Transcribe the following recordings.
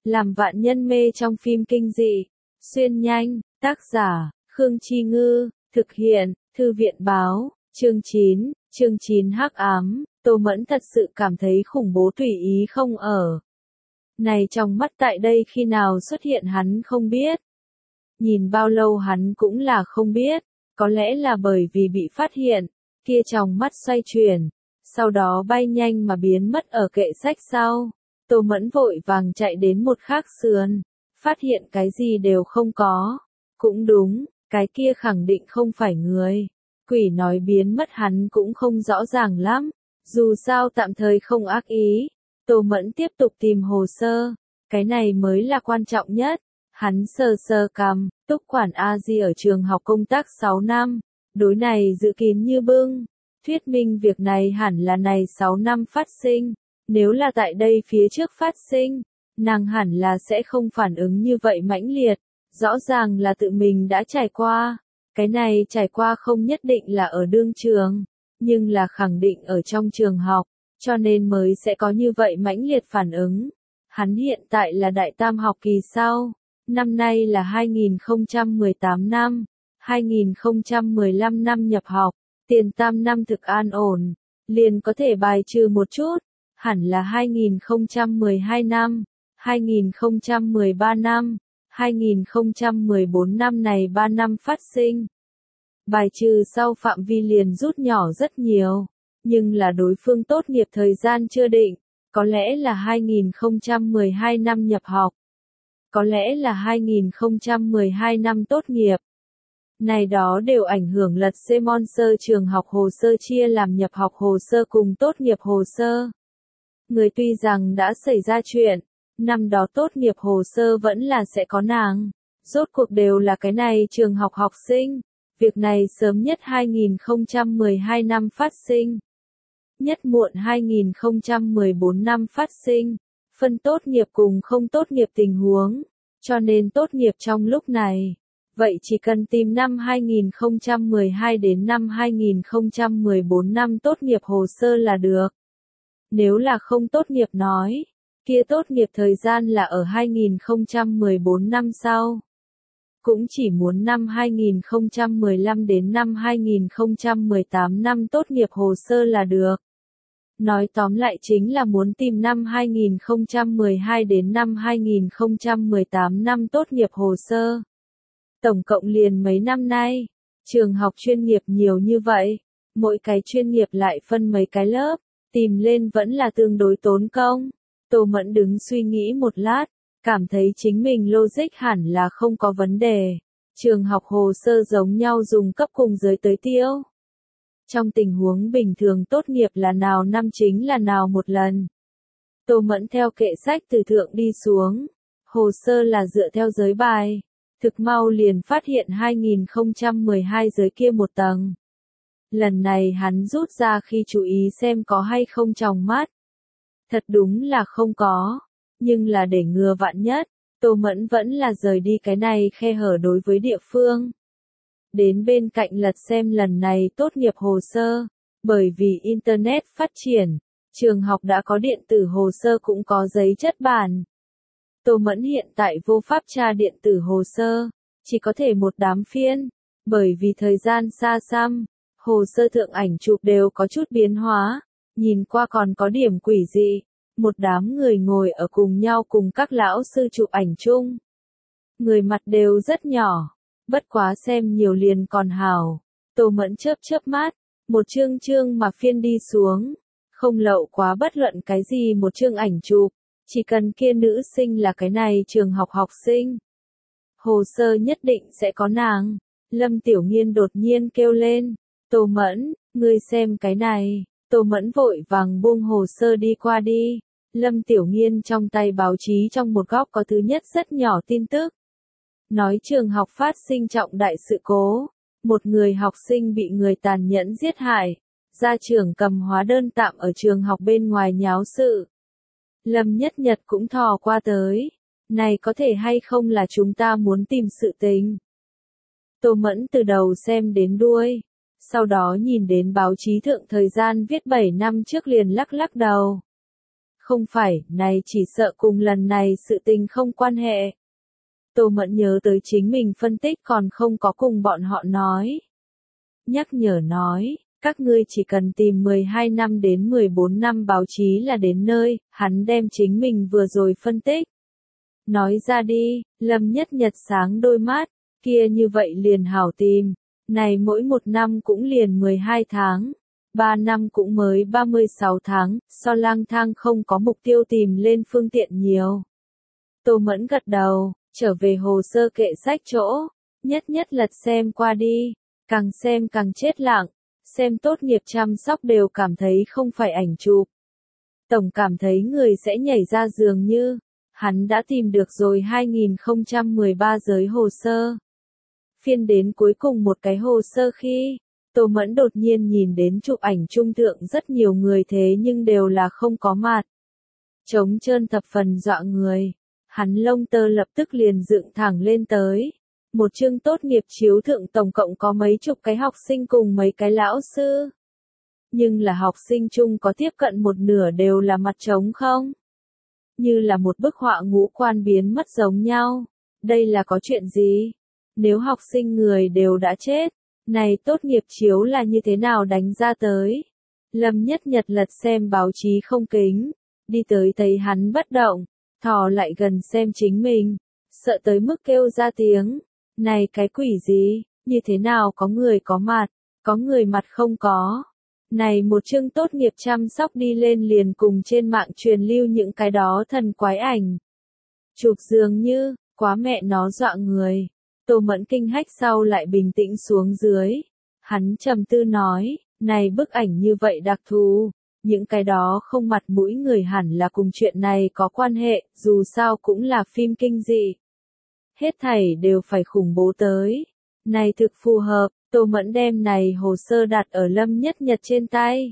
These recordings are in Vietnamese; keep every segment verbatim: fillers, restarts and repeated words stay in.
làm vạn nhân mê trong phim kinh dị. Xuyên nhanh, tác giả, Khương Chi Ngư, thực hiện, Thư viện báo, chương chín, chương chín hắc ám, Tô Mẫn thật sự cảm thấy khủng bố tùy ý không ở. Này trong mắt tại đây khi nào xuất hiện hắn không biết. Nhìn bao lâu hắn cũng là không biết, có lẽ là bởi vì bị phát hiện, kia trong mắt xoay chuyển, sau đó bay nhanh mà biến mất ở kệ sách sau. Tô Mẫn vội vàng chạy đến một khác sườn, phát hiện cái gì đều không có. Cũng đúng, cái kia khẳng định không phải người. Quỷ nói biến mất hắn cũng không rõ ràng lắm, dù sao tạm thời không ác ý. Tô Mẫn tiếp tục tìm hồ sơ, cái này mới là quan trọng nhất. Hắn sờ sờ cằm, Túc quản A Di ở trường học công tác sáu năm, đối này dự kín như bưng. Thuyết minh việc này hẳn là này sáu năm phát sinh, nếu là tại đây phía trước phát sinh, nàng hẳn là sẽ không phản ứng như vậy mãnh liệt, rõ ràng là tự mình đã trải qua. Cái này trải qua không nhất định là ở đương trường, nhưng là khẳng định ở trong trường học, cho nên mới sẽ có như vậy mãnh liệt phản ứng. Hắn hiện tại là đại tam học kỳ sau, năm nay là hai nghìn không trăm mười tám năm, hai nghìn không trăm mười lăm năm nhập học, tiền tam năm thực an ổn, liền có thể bài trừ một chút, hẳn là hai nghìn không trăm mười hai năm, hai nghìn không trăm mười ba năm, hai nghìn không trăm mười bốn năm này ba năm phát sinh. Bài trừ sau phạm vi liền rút nhỏ rất nhiều, nhưng là đối phương tốt nghiệp thời gian chưa định, có lẽ là hai nghìn không trăm mười hai năm nhập học, có lẽ là hai nghìn không trăm mười hai năm tốt nghiệp. Này đó đều ảnh hưởng lật xe môn sơ trường học hồ sơ chia làm nhập học hồ sơ cùng tốt nghiệp hồ sơ. Người tuy rằng đã xảy ra chuyện, năm đó tốt nghiệp hồ sơ vẫn là sẽ có nàng, rốt cuộc đều là cái này trường học học sinh, việc này sớm nhất hai nghìn không trăm mười hai năm phát sinh, nhất muộn hai nghìn không trăm mười bốn năm phát sinh, phân tốt nghiệp cùng không tốt nghiệp tình huống, cho nên tốt nghiệp trong lúc này. Vậy chỉ cần tìm năm hai nghìn không trăm mười hai đến năm hai nghìn không trăm mười bốn năm tốt nghiệp hồ sơ là được. Nếu là không tốt nghiệp nói, kia tốt nghiệp thời gian là ở hai nghìn không trăm mười bốn năm sau. Cũng chỉ muốn năm hai nghìn không trăm mười lăm đến năm hai nghìn không trăm mười tám năm tốt nghiệp hồ sơ là được. Nói tóm lại chính là muốn tìm năm hai nghìn không trăm mười hai đến năm hai nghìn không trăm mười tám năm tốt nghiệp hồ sơ. Tổng cộng liền mấy năm nay, trường học chuyên nghiệp nhiều như vậy, mỗi cái chuyên nghiệp lại phân mấy cái lớp, tìm lên vẫn là tương đối tốn công. Tô Mẫn đứng suy nghĩ một lát, cảm thấy chính mình logic hẳn là không có vấn đề. Trường học hồ sơ giống nhau dùng cấp cùng giới tới tiêu. Trong tình huống bình thường tốt nghiệp là nào năm chính là nào một lần. Tô Mẫn theo kệ sách từ thượng đi xuống, hồ sơ là dựa theo giới bài. Thực mau liền phát hiện hai nghìn không trăm mười hai giới kia một tầng. Lần này hắn rút ra khi chú ý xem có hay không trong mắt. Thật đúng là không có, nhưng là để ngừa vạn nhất, Tô Mẫn vẫn là rời đi cái này khe hở đối với địa phương. Đến bên cạnh lật xem lần này tốt nghiệp hồ sơ, bởi vì Internet phát triển, trường học đã có điện tử hồ sơ cũng có giấy chất bản. Tô Mẫn hiện tại vô pháp tra điện tử hồ sơ, chỉ có thể một đám phiên, bởi vì thời gian xa xăm, hồ sơ thượng ảnh chụp đều có chút biến hóa, nhìn qua còn có điểm quỷ dị, một đám người ngồi ở cùng nhau cùng các lão sư chụp ảnh chung. Người mặt đều rất nhỏ, bất quá xem nhiều liền còn hảo. Tô Mẫn chớp chớp mắt, một chương chương mà phiên đi xuống, không lậu quá bất luận cái gì một chương ảnh chụp. Chỉ cần kia nữ sinh là cái này trường học học sinh, hồ sơ nhất định sẽ có nàng. Lâm Tiểu Nghiên đột nhiên kêu lên, Tô Mẫn, ngươi xem cái này. Tô Mẫn vội vàng buông hồ sơ đi qua đi. Lâm Tiểu Nghiên trong tay báo chí trong một góc có thứ nhất rất nhỏ tin tức. Nói trường học phát sinh trọng đại sự cố, một người học sinh bị người tàn nhẫn giết hại, gia trưởng cầm hóa đơn tạm ở trường học bên ngoài nháo sự. Lâm Nhất Nhật cũng thò qua tới. Này có thể hay không là chúng ta muốn tìm sự tình? Tô Mẫn từ đầu xem đến đuôi. Sau đó nhìn đến báo chí thượng thời gian viết bảy năm trước liền lắc lắc đầu. Không phải, này chỉ sợ cùng lần này sự tình không quan hệ. Tô Mẫn nhớ tới chính mình phân tích còn không có cùng bọn họ nói. Nhắc nhở nói, các ngươi chỉ cần tìm mười hai năm đến mười bốn năm báo chí là đến nơi, hắn đem chính mình vừa rồi phân tích. Nói ra đi, Lâm Nhất Nhật sáng đôi mắt, kia như vậy liền hảo tìm, này mỗi một năm cũng liền mười hai tháng, ba năm cũng mới ba mươi sáu tháng, so lang thang không có mục tiêu tìm lên phương tiện nhiều. Tô Mẫn gật đầu, trở về hồ sơ kệ sách chỗ, nhất nhất lật xem qua đi, càng xem càng chết lặng, xem tốt nghiệp chăm sóc đều cảm thấy không phải ảnh chụp. Tổng cảm thấy người sẽ nhảy ra dường như, hắn đã tìm được rồi hai nghìn không trăm mười ba giới hồ sơ. Phiên đến cuối cùng một cái hồ sơ khi, Tô Mẫn đột nhiên nhìn đến chụp ảnh trung thượng rất nhiều người thế nhưng đều là không có mặt. Trống trơn thập phần dọa người, hắn lông tơ lập tức liền dựng thẳng lên tới. Một chương tốt nghiệp chiếu thượng tổng cộng có mấy chục cái học sinh cùng mấy cái lão sư. Nhưng là học sinh chung có tiếp cận một nửa đều là mặt trống không? Như là một bức họa ngũ quan biến mất giống nhau. Đây là có chuyện gì? Nếu học sinh người đều đã chết, này tốt nghiệp chiếu là như thế nào đánh ra tới? Lâm Nhất Nhật lật xem báo chí không kính, đi tới thấy hắn bất động, thò lại gần xem chính mình, sợ tới mức kêu ra tiếng. Này cái quỷ gì, như thế nào có người có mặt, có người mặt không có. Này một chương tốt nghiệp chăm sóc đi lên liền cùng trên mạng truyền lưu những cái đó thần quái ảnh. Chụp dường như, quá mẹ nó dọa người. Tô Mẫn kinh hách sau lại bình tĩnh xuống dưới. Hắn trầm tư nói, này bức ảnh như vậy đặc thù, những cái đó không mặt mũi người hẳn là cùng chuyện này có quan hệ, dù sao cũng là phim kinh dị. Hết thảy đều phải khủng bố tới. Này thực phù hợp, Tô Mẫn đem này hồ sơ đặt ở Lâm Nhất Nhật trên tay.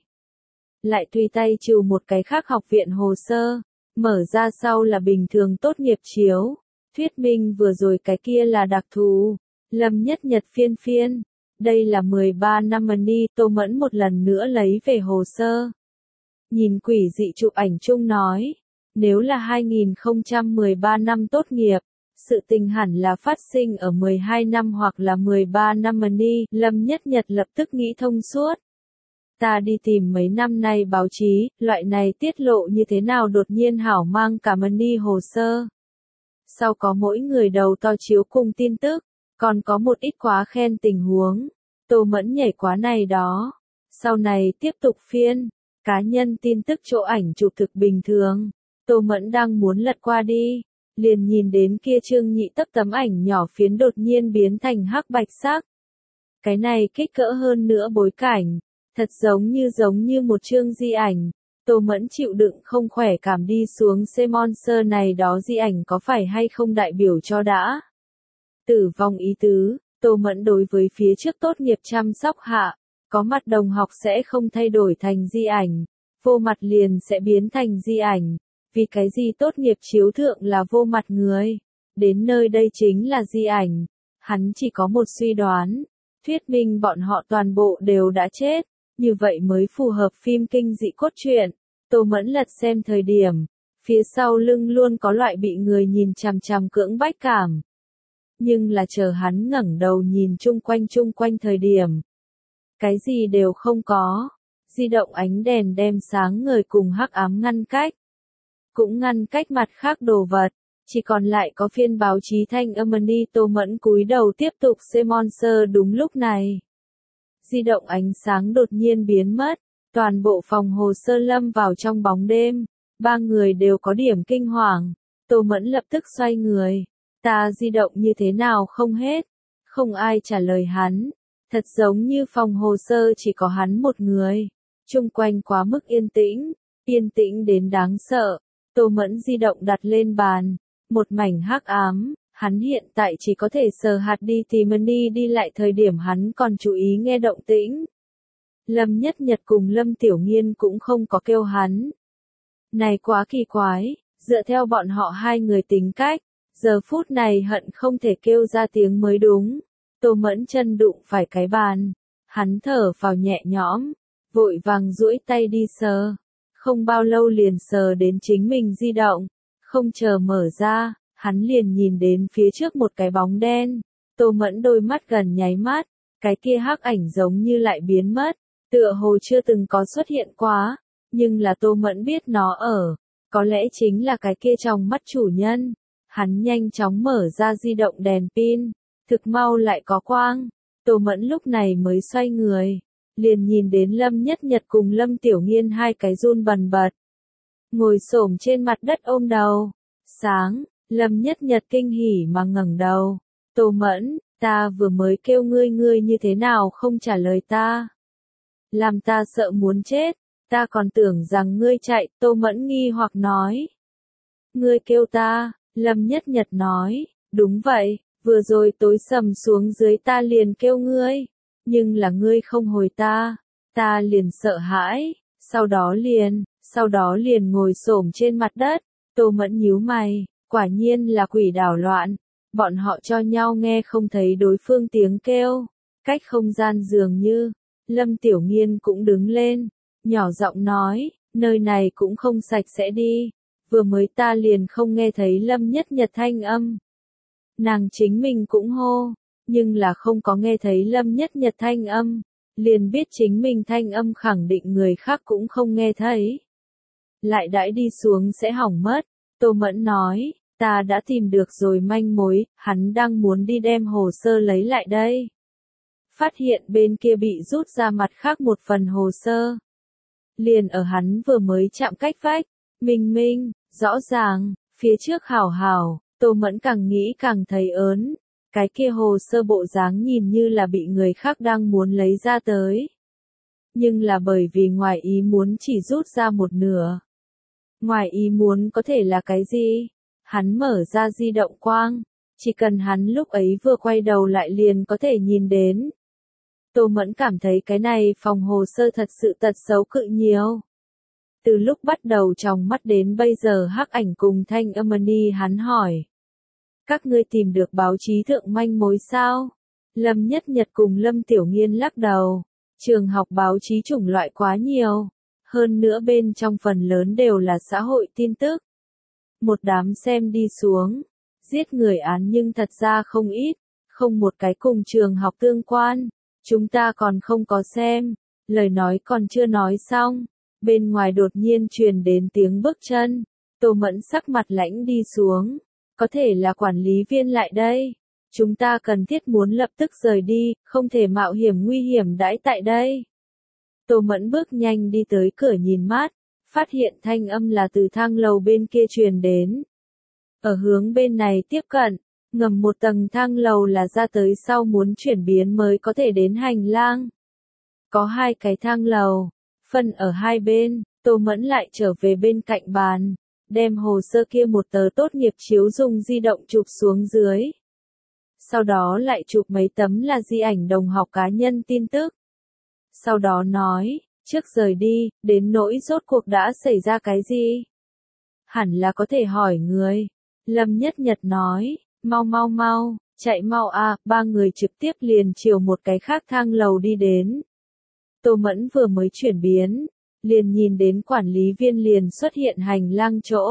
Lại tùy tay trừ một cái khác học viện hồ sơ, mở ra sau là bình thường tốt nghiệp chiếu. Thuyết minh vừa rồi cái kia là đặc thù. Lâm Nhất Nhật phiên phiên. Đây là mười ba năm money, Tô Mẫn một lần nữa lấy về hồ sơ. Nhìn quỷ dị chụp ảnh chung nói. Nếu là hai nghìn không trăm mười ba năm tốt nghiệp, sự tình hẳn là phát sinh ở mười hai năm hoặc là mười ba năm money, Lâm Nhất Nhật lập tức nghĩ thông suốt. Ta đi tìm mấy năm nay báo chí, loại này tiết lộ như thế nào đột nhiên hảo mang cả money hồ sơ. Sau có mỗi người đầu to chiếu cùng tin tức, còn có một ít quá khen tình huống. Tô Mẫn nhảy quá này đó. Sau này tiếp tục phiên, cá nhân tin tức chỗ ảnh chụp thực bình thường. Tô Mẫn đang muốn lật qua đi, liền nhìn đến kia chương nhị tấc tấm ảnh nhỏ phiến đột nhiên biến thành hắc bạch sắc. Cái này kích cỡ hơn nữa bối cảnh, thật giống như giống như một chương di ảnh. Tô Mẫn chịu đựng không khỏe cảm đi xuống xe monster này đó di ảnh có phải hay không đại biểu cho đã. Tử vong ý tứ, Tô Mẫn đối với phía trước tốt nghiệp chăm sóc hạ, có mặt đồng học sẽ không thay đổi thành di ảnh, vô mặt liền sẽ biến thành di ảnh. Vì cái gì tốt nghiệp chiếu thượng là vô mặt người, đến nơi đây chính là di ảnh. Hắn chỉ có một suy đoán, thuyết minh bọn họ toàn bộ đều đã chết, như vậy mới phù hợp phim kinh dị cốt truyện. Tô Mẫn lật xem thời điểm, phía sau lưng luôn có loại bị người nhìn chằm chằm cưỡng bách cảm. Nhưng là chờ hắn ngẩng đầu nhìn chung quanh chung quanh thời điểm, cái gì đều không có. Di động ánh đèn đem sáng ngời cùng hắc ám ngăn cách, cũng ngăn cách mặt khác đồ vật, chỉ còn lại có phiên báo chí thanh âm đi. Tô Mẫn cúi đầu tiếp tục xem monster đúng lúc này. Di động ánh sáng đột nhiên biến mất, toàn bộ phòng hồ sơ lâm vào trong bóng đêm, ba người đều có điểm kinh hoàng. Tô Mẫn lập tức xoay người, ta di động như thế nào không hết, không ai trả lời hắn, thật giống như phòng hồ sơ chỉ có hắn một người, chung quanh quá mức yên tĩnh, yên tĩnh đến đáng sợ. Tô Mẫn di động đặt lên bàn, một mảnh hắc ám, hắn hiện tại chỉ có thể sờ hạt đi tìm money đi lại thời điểm hắn còn chú ý nghe động tĩnh. Lâm Nhất Nhật cùng Lâm Tiểu Nghiên cũng không có kêu hắn. Này quá kỳ quái, dựa theo bọn họ hai người tính cách, giờ phút này hận không thể kêu ra tiếng mới đúng. Tô Mẫn chân đụng phải cái bàn, hắn thở vào nhẹ nhõm, vội vàng duỗi tay đi sờ. Không bao lâu liền sờ đến chính mình di động, không chờ mở ra, hắn liền nhìn đến phía trước một cái bóng đen. Tô Mẫn đôi mắt gần nháy mắt, cái kia hắc ảnh giống như lại biến mất, tựa hồ chưa từng có xuất hiện quá, nhưng là Tô Mẫn biết nó ở, có lẽ chính là cái kia trong mắt chủ nhân. Hắn nhanh chóng mở ra di động đèn pin, thực mau lại có quang, Tô Mẫn lúc này mới xoay người, liền nhìn đến Lâm Nhất Nhật cùng Lâm Tiểu Nghiên hai cái run bần bật, ngồi xổm trên mặt đất ôm đầu. Sáng, Lâm Nhất Nhật kinh hỉ mà ngẩng đầu, Tô Mẫn, ta vừa mới kêu ngươi ngươi như thế nào không trả lời ta? Làm ta sợ muốn chết, ta còn tưởng rằng ngươi chạy, Tô Mẫn nghi hoặc nói. Ngươi kêu ta, Lâm Nhất Nhật nói, đúng vậy, vừa rồi tối sầm xuống dưới ta liền kêu ngươi, nhưng là ngươi không hồi ta, ta liền sợ hãi, sau đó liền, sau đó liền ngồi xổm trên mặt đất. Tô Mẫn nhíu mày, quả nhiên là quỷ đảo loạn, bọn họ cho nhau nghe không thấy đối phương tiếng kêu, cách không gian dường như. Lâm Tiểu Nghiên cũng đứng lên, nhỏ giọng nói, nơi này cũng không sạch sẽ đi, vừa mới ta liền không nghe thấy Lâm Nhất Nhật thanh âm. Nàng chính mình cũng hô, nhưng là không có nghe thấy Lâm Nhất Nhật thanh âm, liền biết chính mình thanh âm khẳng định người khác cũng không nghe thấy. Lại đãi đi xuống sẽ hỏng mất, Tô Mẫn nói, ta đã tìm được rồi manh mối, hắn đang muốn đi đem hồ sơ lấy lại đây. Phát hiện bên kia bị rút ra mặt khác một phần hồ sơ. Liền ở hắn vừa mới chạm cách vách, minh minh, rõ ràng, phía trước hảo hảo, Tô Mẫn càng nghĩ càng thấy ớn. Cái kia hồ sơ bộ dáng nhìn như là bị người khác đang muốn lấy ra tới. Nhưng là bởi vì ngoài ý muốn chỉ rút ra một nửa. Ngoài ý muốn có thể là cái gì? Hắn mở ra di động quang, chỉ cần hắn lúc ấy vừa quay đầu lại liền có thể nhìn đến. Tô Mẫn cảm thấy cái này phòng hồ sơ thật sự tật xấu cự nhiều. Từ lúc bắt đầu trong mắt đến bây giờ hắc ảnh cùng thanh âm ni hắn hỏi. Các ngươi tìm được báo chí thượng manh mối sao? Lâm Nhất Nhật cùng Lâm Tiểu Nghiên lắc đầu. Trường học báo chí chủng loại quá nhiều. Hơn nữa bên trong phần lớn đều là xã hội tin tức. Một đám xem đi xuống. Giết người án nhưng thật ra không ít. Không một cái cùng trường học tương quan. Chúng ta còn không có xem. Lời nói còn chưa nói xong. Bên ngoài đột nhiên truyền đến tiếng bước chân. Tô Mẫn sắc mặt lãnh đi xuống. Có thể là quản lý viên lại đây. Chúng ta cần thiết muốn lập tức rời đi, không thể mạo hiểm nguy hiểm đãi tại đây. Tô Mẫn bước nhanh đi tới cửa nhìn mát, phát hiện thanh âm là từ thang lầu bên kia truyền đến. Ở hướng bên này tiếp cận, ngầm một tầng thang lầu là ra tới sau muốn chuyển biến mới có thể đến hành lang. Có hai cái thang lầu, phân ở hai bên, Tô Mẫn lại trở về bên cạnh bàn. Đem hồ sơ kia một tờ tốt nghiệp chiếu dùng di động chụp xuống dưới. Sau đó lại chụp mấy tấm là di ảnh đồng học cá nhân tin tức. Sau đó nói, trước rời đi, đến nỗi rốt cuộc đã xảy ra cái gì? Hẳn là có thể hỏi người. Lâm Nhất Nhật nói, mau mau mau, chạy mau à, ba người trực tiếp liền chiều một cái khác thang lầu đi đến. Tô Mẫn vừa mới chuyển biến. Liền nhìn đến quản lý viên liền xuất hiện hành lang chỗ.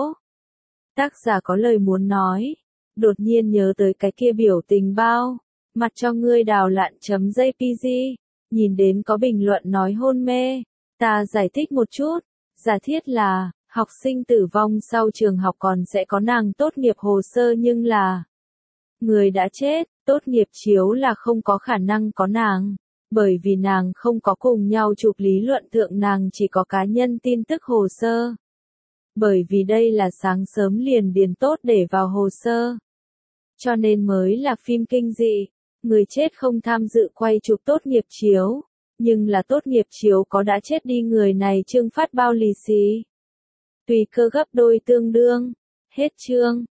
Tác giả có lời muốn nói. Đột nhiên nhớ tới cái kia biểu tình bao. Mặt cho ngươi đào lạn chấm jpg. Nhìn đến có bình luận nói hôn mê. Ta giải thích một chút. Giả thiết là, học sinh tử vong sau trường học còn sẽ có nàng tốt nghiệp hồ sơ nhưng là. Người đã chết, tốt nghiệp chiếu là không có khả năng có nàng. Bởi vì nàng không có cùng nhau chụp lý luận thượng nàng chỉ có cá nhân tin tức hồ sơ. Bởi vì đây là sáng sớm liền điền tốt để vào hồ sơ. Cho nên mới là phim kinh dị. Người chết không tham dự quay chụp tốt nghiệp chiếu. Nhưng là tốt nghiệp chiếu có đã chết đi người này chương phát bao lì xì. Tùy cơ gấp đôi tương đương. Hết chương.